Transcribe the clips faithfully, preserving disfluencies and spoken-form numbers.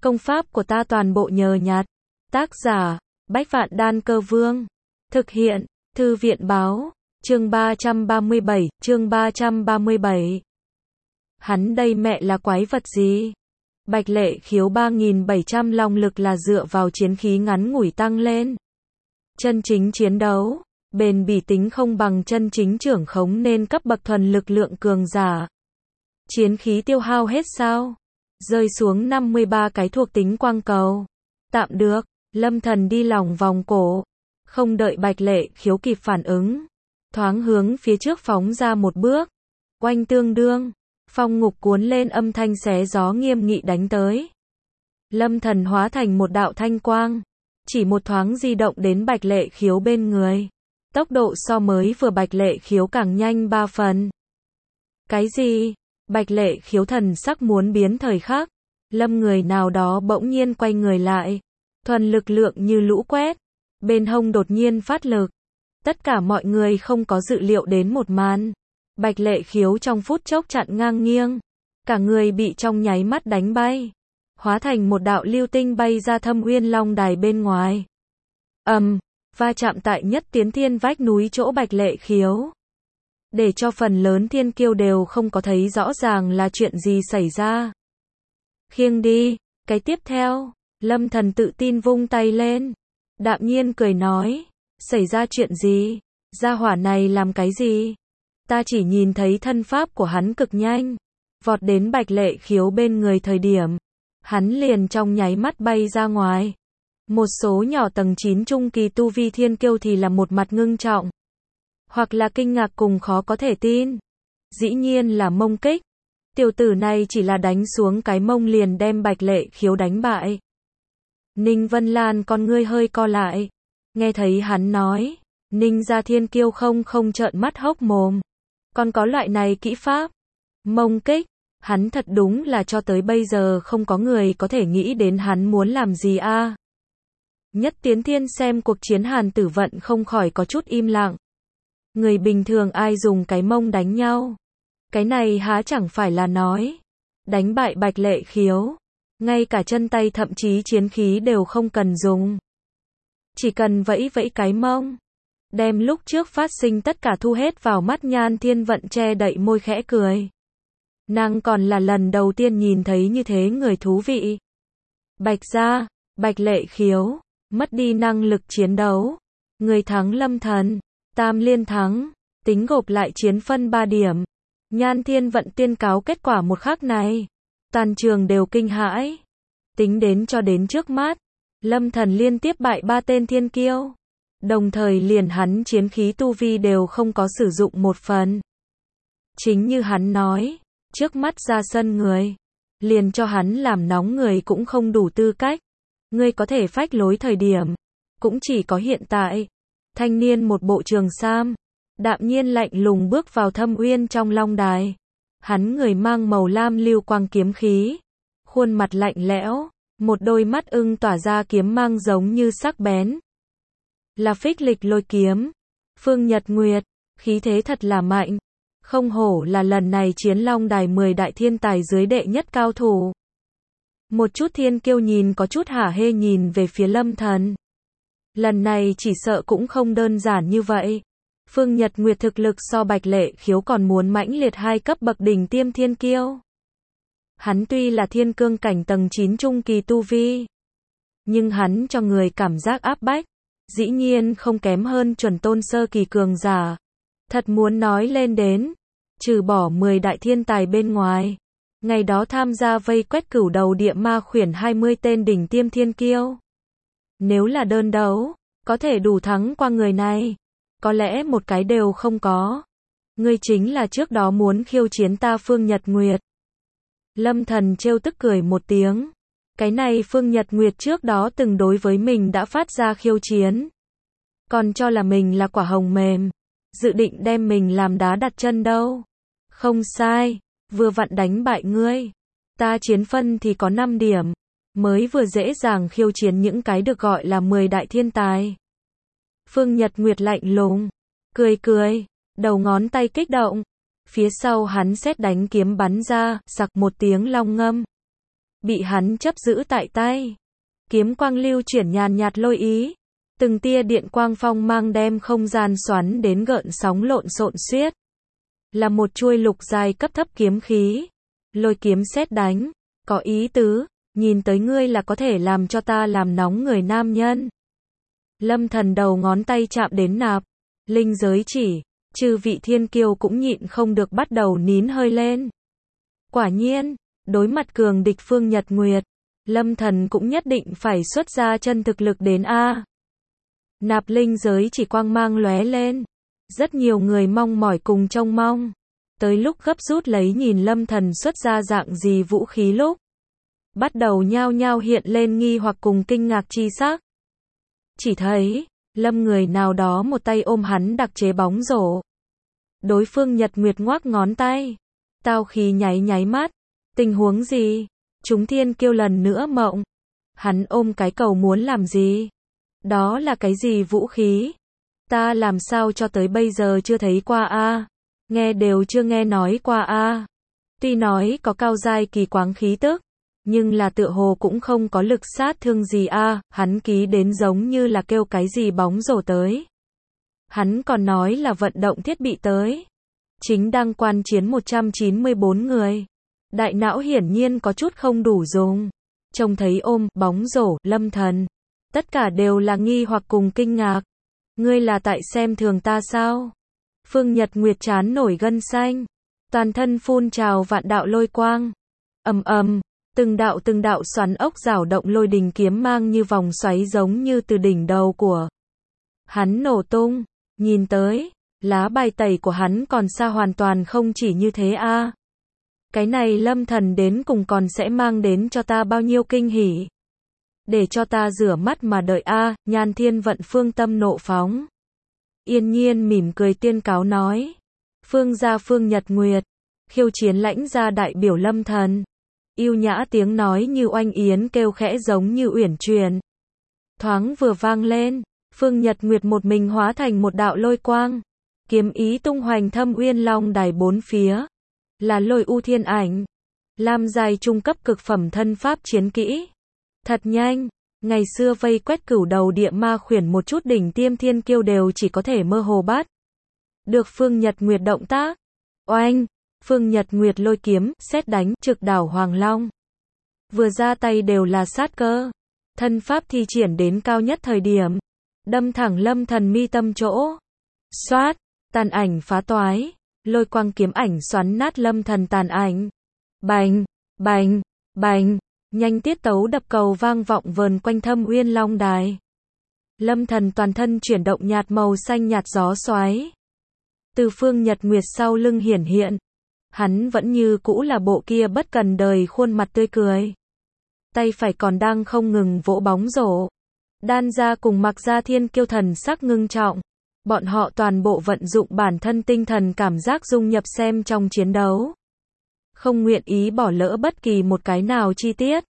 Công pháp của ta toàn bộ nhờ nhặt. Tác giả, Bách Vạn Đan Cơ Vương. Thực hiện, Thư viện Báo. Chương ba trăm ba mươi bảy, chương ba trăm ba mươi bảy. Hắn đây mẹ là quái vật gì? Bạch Lệ Khiếu ba nghìn bảy trăm long lực là dựa vào chiến khí ngắn ngủi tăng lên. Chân chính chiến đấu, bền bỉ tính không bằng chân chính trưởng khống nên cấp bậc thuần lực lượng cường giả. Chiến khí tiêu hao hết sao? Rơi xuống năm mươi ba cái thuộc tính quang cầu. Tạm được, Lâm Thần đi lòng vòng cổ. Không đợi Bạch Lệ Khiếu kịp phản ứng. Thoáng hướng phía trước phóng ra một bước. Oanh tương đương. Phong ngục cuốn lên âm thanh xé gió nghiêm nghị đánh tới. Lâm Thần hóa thành một đạo thanh quang. Chỉ một thoáng di động đến Bạch Lệ Khiếu bên người. Tốc độ so mới vừa Bạch Lệ Khiếu càng nhanh ba phần. Cái gì? Bạch Lệ Khiếu thần sắc muốn biến thời khắc. Lâm người nào đó bỗng nhiên quay người lại. Thuần lực lượng như lũ quét. Bên hông đột nhiên phát lực. Tất cả mọi người không có dự liệu đến một màn. Bạch Lệ Khiếu trong phút chốc chặn ngang nghiêng. Cả người bị trong nháy mắt đánh bay. Hóa thành một đạo lưu tinh bay ra Thâm Uyên Long Đài bên ngoài. Ầm, um, va chạm tại nhất tiến thiên vách núi chỗ Bạch Lệ Khiếu. Để cho phần lớn thiên kiêu đều không có thấy rõ ràng là chuyện gì xảy ra. Khiêng đi, cái tiếp theo, Lâm Thần tự tin vung tay lên. Đạm nhiên cười nói, xảy ra chuyện gì? Gia hỏa này làm cái gì? Ta chỉ nhìn thấy thân pháp của hắn cực nhanh. Vọt đến Bạch Lệ Khiếu bên người thời điểm. Hắn liền trong nháy mắt bay ra ngoài. Một số nhỏ tầng chín trung kỳ tu vi thiên kiêu thì là một mặt ngưng trọng. Hoặc là kinh ngạc cùng khó có thể tin. Dĩ nhiên là mông kích. Tiểu tử này chỉ là đánh xuống cái mông liền đem Bạch Lệ Khiếu đánh bại. Ninh Vân Lan con ngươi hơi co lại. Nghe thấy hắn nói. Ninh gia thiên kiêu không không trợn mắt hốc mồm. Còn có loại này kỹ pháp. Mông kích. Hắn thật đúng là cho tới bây giờ không có người có thể nghĩ đến hắn muốn làm gì a. À. Nhất Tiến Thiên xem cuộc chiến Hàn Tử Vận không khỏi có chút im lặng. Người bình thường ai dùng cái mông đánh nhau? Cái này há chẳng phải là nói. Đánh bại Bạch Lệ Khiếu. Ngay cả chân tay thậm chí chiến khí đều không cần dùng. Chỉ cần vẫy vẫy cái mông. Đem lúc trước phát sinh tất cả thu hết vào mắt Nhan Thiên Vận che đậy môi khẽ cười. Nàng còn là lần đầu tiên nhìn thấy như thế người thú vị. Bạch gia, Bạch Lệ Khiếu, mất đi năng lực chiến đấu. Người thắng Lâm Thần, tam liên thắng, tính gộp lại chiến phân ba điểm. Nhan Thiên Vận tuyên cáo kết quả một khắc này. Toàn trường đều kinh hãi. Tính đến cho đến trước mắt, Lâm Thần liên tiếp bại ba tên thiên kiêu. Đồng thời liền hắn chiến khí tu vi đều không có sử dụng một phần. Chính như hắn nói, trước mắt ra sân người, liền cho hắn làm nóng người cũng không đủ tư cách. Ngươi có thể phách lối thời điểm, cũng chỉ có hiện tại. Thanh niên một bộ trường sam, đạm nhiên lạnh lùng bước vào Thâm Uyên trong Long Đài. Hắn người mang màu lam lưu quang kiếm khí, khuôn mặt lạnh lẽo, một đôi mắt ưng tỏa ra kiếm mang giống như sắc bén. Là phích lịch lôi kiếm, Phương Nhật Nguyệt, khí thế thật là mạnh. Không hổ là lần này chiến Long Đài mười đại thiên tài dưới đệ nhất cao thủ. Một chút thiên kiêu nhìn có chút hả hê nhìn về phía Lâm Thần. Lần này chỉ sợ cũng không đơn giản như vậy. Phương Nhật Nguyệt thực lực so Bạch Lệ Khiếu còn muốn mãnh liệt hai cấp bậc đỉnh tiêm thiên kiêu. Hắn tuy là thiên cương cảnh tầng chín trung kỳ tu vi, nhưng hắn cho người cảm giác áp bách, dĩ nhiên không kém hơn chuẩn tôn sơ kỳ cường giả. Thật muốn nói lên đến, trừ bỏ mười đại thiên tài bên ngoài, ngày đó tham gia vây quét cửu đầu địa ma khuyển hai mươi tên đỉnh tiêm thiên kiêu. Nếu là đơn đấu, có thể đủ thắng qua người này, có lẽ một cái đều không có. Ngươi chính là trước đó muốn khiêu chiến ta Phương Nhật Nguyệt. Lâm Thần trêu tức cười một tiếng. Cái này Phương Nhật Nguyệt trước đó từng đối với mình đã phát ra khiêu chiến. Còn cho là mình là quả hồng mềm. Dự định đem mình làm đá đặt chân đâu. Không sai, vừa vặn đánh bại ngươi. Ta chiến phân thì có năm điểm. Mới vừa dễ dàng khiêu chiến những cái được gọi là mười đại thiên tài. Phương Nhật Nguyệt lạnh lùng, cười cười, đầu ngón tay kích động. Phía sau hắn sét đánh kiếm bắn ra, sặc một tiếng long ngâm. bị hắn chấp giữ tại tay. Kiếm quang lưu chuyển nhàn nhạt lôi ý, từng tia điện quang phong mang đem không gian xoắn đến gợn sóng lộn xộn xiết. Là một chuôi lục dài cấp thấp kiếm khí, lôi kiếm sét đánh, có ý tứ, nhìn tới ngươi là có thể làm cho ta làm nóng người nam nhân. Lâm Thần đầu ngón tay chạm đến nạp linh giới chỉ, chư vị thiên kiêu cũng nhịn không được bắt đầu nín hơi lên. Quả nhiên, đối mặt cường địch Phương Nhật Nguyệt, Lâm Thần cũng nhất định phải xuất ra chân thực lực đến a. Nạp linh giới chỉ quang mang lóe lên, rất nhiều người mong mỏi cùng trông mong, tới lúc gấp rút lấy nhìn Lâm Thần xuất ra dạng gì vũ khí lúc, bắt đầu nhao nhao hiện lên nghi hoặc cùng kinh ngạc chi sắc. Chỉ thấy, Lâm người nào đó một tay ôm hắn đặc chế bóng rổ. Đối phương Nhật Nguyệt ngoác ngón tay, tao khí nháy nháy mắt, tình huống gì? Chúng thiên kiêu lần nữa mộng. Hắn ôm cái cầu muốn làm gì? Đó là cái gì vũ khí? Ta làm sao cho tới bây giờ chưa thấy qua a? Nghe đều chưa nghe nói qua a. Tuy nói có cao giai kỳ quáng khí tức, nhưng là tựa hồ cũng không có lực sát thương gì a, hắn ký đến giống như là kêu cái gì bóng rổ tới. Hắn còn nói là vận động thiết bị tới. Chính đang quan chiến một trăm chín mươi bốn người. Đại não hiển nhiên có chút không đủ dùng. Trông thấy ôm, bóng rổ, Lâm Thần. Tất cả đều là nghi hoặc cùng kinh ngạc. Ngươi là tại xem thường ta sao? Phương Nhật Nguyệt chán nổi gân xanh. Toàn thân phun trào vạn đạo lôi quang. Ầm ầm, từng đạo từng đạo xoắn ốc rảo động lôi đình kiếm mang như vòng xoáy giống như từ đỉnh đầu của hắn nổ tung. Nhìn tới, lá bài tẩy của hắn còn xa hoàn toàn không chỉ như thế a. Cái này Lâm Thần đến cùng còn sẽ mang đến cho ta bao nhiêu kinh hỉ. Để cho ta rửa mắt mà đợi a. Nhan Thiên Vận phương tâm nộ phóng. Yên nhiên mỉm cười tiên cáo nói. Phương gia Phương Nhật Nguyệt, khiêu chiến lãnh gia đại biểu Lâm Thần. Yêu nhã tiếng nói như oanh yến kêu khẽ giống như uyển chuyển. Thoáng vừa vang lên, Phương Nhật Nguyệt một mình hóa thành một đạo lôi quang. Kiếm ý tung hoành thâm uyên long đài bốn phía. Là lôi u thiên ảnh. Lam dài trung cấp cực phẩm thân pháp chiến kỹ. Thật nhanh, ngày xưa vây quét cửu đầu địa ma khuyển một chút đỉnh tiêm thiên kiêu đều chỉ có thể mơ hồ bắt được Phương Nhật Nguyệt động tác. Oanh, Phương Nhật Nguyệt lôi kiếm, sét đánh, trực đảo Hoàng Long. Vừa ra tay đều là sát cơ. Thân pháp thi triển đến cao nhất thời điểm. Đâm thẳng Lâm Thần mi tâm chỗ. Xoát, tàn ảnh phá toái. Lôi quang kiếm ảnh xoắn nát Lâm Thần tàn ảnh. Bành, bành, bành. Nhanh tiết tấu đập cầu vang vọng vờn quanh thâm uyên long đài. Lâm Thần toàn thân chuyển động nhạt màu xanh nhạt gió xoáy. Từ Phương Nhật Nguyệt sau lưng hiển hiện. Hắn vẫn như cũ là bộ kia bất cần đời khuôn mặt tươi cười. Tay phải còn đang không ngừng vỗ bóng rổ. Đan gia cùng Mặc gia thiên kiêu thần sắc ngưng trọng. Bọn họ toàn bộ vận dụng bản thân tinh thần cảm giác dung nhập xem trong chiến đấu. Không nguyện ý bỏ lỡ bất kỳ một cái nào chi tiết.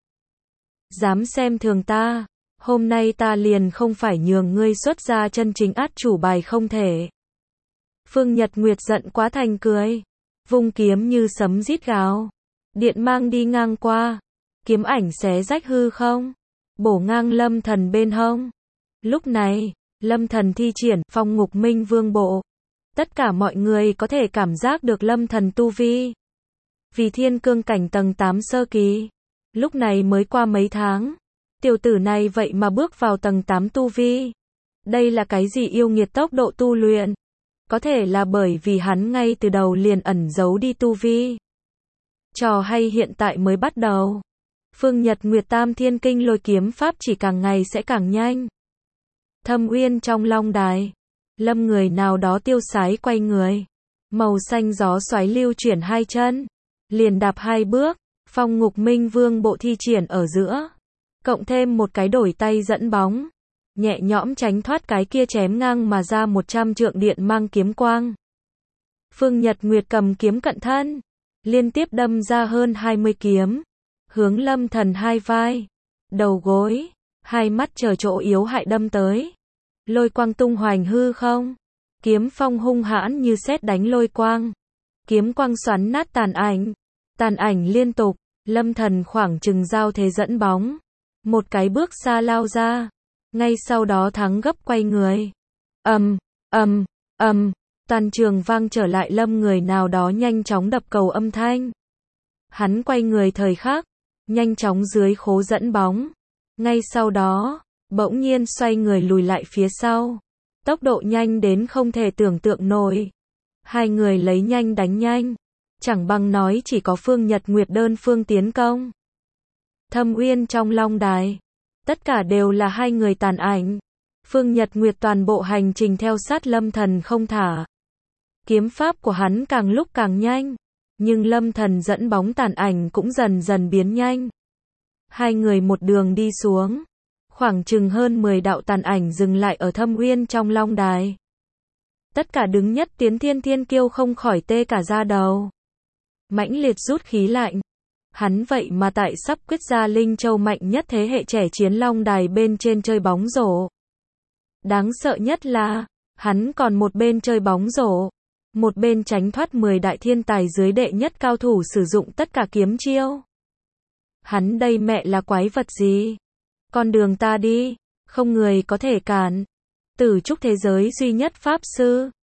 Dám xem thường ta, hôm nay ta liền không phải nhường ngươi xuất ra chân chính át chủ bài không thể. Phương Nhật Nguyệt giận quá thành cười. Vung kiếm như sấm rít gào. Điện mang đi ngang qua. Kiếm ảnh xé rách hư không. Bổ ngang Lâm Thần bên hông. Lúc này, Lâm Thần thi triển phong ngục minh vương bộ. Tất cả mọi người có thể cảm giác được Lâm Thần tu vi. Vì thiên cương cảnh tầng tám sơ kỳ. Lúc này mới qua mấy tháng. Tiểu tử này vậy mà bước vào tầng tám tu vi. Đây là cái gì yêu nghiệt tốc độ tu luyện? Có thể là bởi vì hắn ngay từ đầu liền ẩn giấu đi tu vi. Trò hay hiện tại mới bắt đầu. Phương Nhật Nguyệt Tam Thiên Kinh lôi kiếm pháp chỉ càng ngày sẽ càng nhanh. Thâm uyên trong long đài. Lâm người nào đó tiêu sái quay người. Màu xanh gió xoáy lưu chuyển hai chân. Liền đạp hai bước. Phong ngục minh vương bộ thi triển ở giữa. Cộng thêm một cái đổi tay dẫn bóng. Nhẹ nhõm tránh thoát cái kia chém ngang mà ra một trăm trượng điện mang kiếm quang. Phương Nhật Nguyệt cầm kiếm cận thân. Liên tiếp đâm ra hơn hai mươi kiếm. Hướng Lâm Thần hai vai. Đầu gối. Hai mắt chờ chỗ yếu hại đâm tới. Lôi quang tung hoành hư không. Kiếm phong hung hãn như sét đánh lôi quang. Kiếm quang xoắn nát tàn ảnh. Tàn ảnh liên tục. Lâm Thần khoảng chừng giao thế dẫn bóng, một cái bước xa lao ra, ngay sau đó thắng gấp quay người. Ầm, ầm, ầm, toàn trường vang trở lại Lâm người nào đó nhanh chóng đập cầu âm thanh. Hắn quay người thời khắc, nhanh chóng dưới khố dẫn bóng. Ngay sau đó, bỗng nhiên xoay người lùi lại phía sau. Tốc độ nhanh đến không thể tưởng tượng nổi. Hai người lấy nhanh đánh nhanh, chẳng bằng nói chỉ có Phương Nhật Nguyệt đơn phương tiến công. Thâm Uyên trong Long Đài, tất cả đều là hai người tàn ảnh. Phương Nhật Nguyệt toàn bộ hành trình theo sát Lâm Thần không thả. Kiếm pháp của hắn càng lúc càng nhanh, nhưng Lâm Thần dẫn bóng tàn ảnh cũng dần dần biến nhanh. Hai người một đường đi xuống, khoảng chừng hơn mười đạo tàn ảnh dừng lại ở Thâm Uyên trong Long Đài. Tất cả đứng nhất tiến Thiên Thiên Kiêu không khỏi tê cả da đầu. Mãnh liệt rút khí lạnh. Hắn vậy mà tại sắp quyết ra Linh Châu mạnh nhất thế hệ trẻ chiến Long Đài bên trên chơi bóng rổ. Đáng sợ nhất là, hắn còn một bên chơi bóng rổ, một bên tránh thoát mười đại thiên tài dưới đệ nhất cao thủ sử dụng tất cả kiếm chiêu. Hắn đây mẹ là quái vật gì? Con đường ta đi, không người có thể cản. Tử trúc thế giới duy nhất pháp sư.